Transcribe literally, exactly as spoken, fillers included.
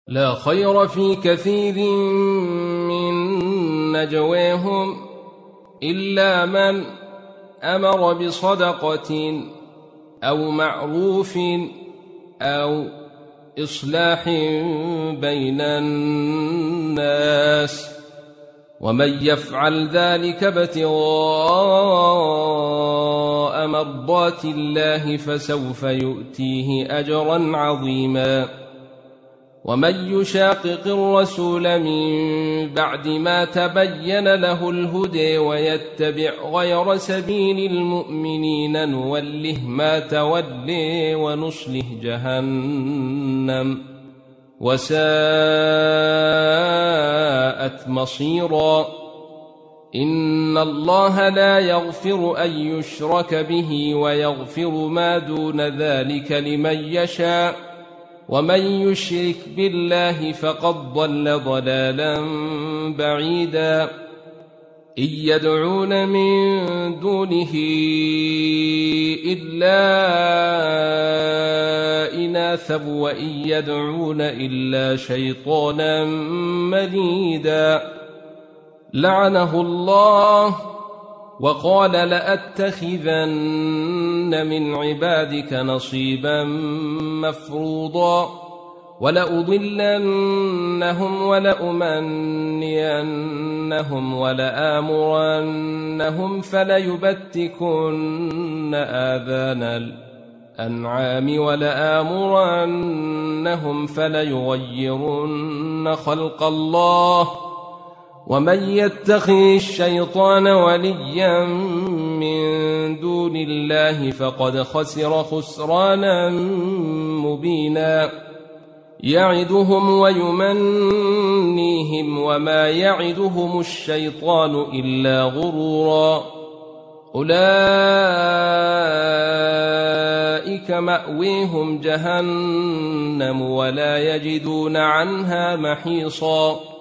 لا خير في كثير من نجواهم إلا من أمر بصدقة أو معروف أو إصلاح بين الناس، ومن يفعل ذلك ابتغاء مرضات الله فسوف يؤتيه أجرا عظيما. ومن يشاقق الرسول من بعد ما تبين له الهدى ويتبع غير سبيل المؤمنين نوله ما تولي ونصله جهنم وساءت مصيرا. إن الله لا يغفر أن يشرك به ويغفر ما دون ذلك لمن يشاء، ومن يشرك بالله فقد ضل ضلالا بعيدا. إن يدعون من دونه إلا إناثا وإن يدعون إلا شيطانا مريدا لعنه الله وقال لأتخذن من عبادك نصيبا مفروضا ولأضلنهم ولأمنينهم ولآمرنهم فليبتكن آذان الأنعام ولآمرنهم فليغيرن خلق الله. ومن يتخذ الشيطان وليا من دون الله فقد خسر خسرانا مبينا. يعدهم ويمنيهم وما يعدهم الشيطان إلا غرورا. أولئك مأويهم جهنم ولا يجدون عنها محيصا.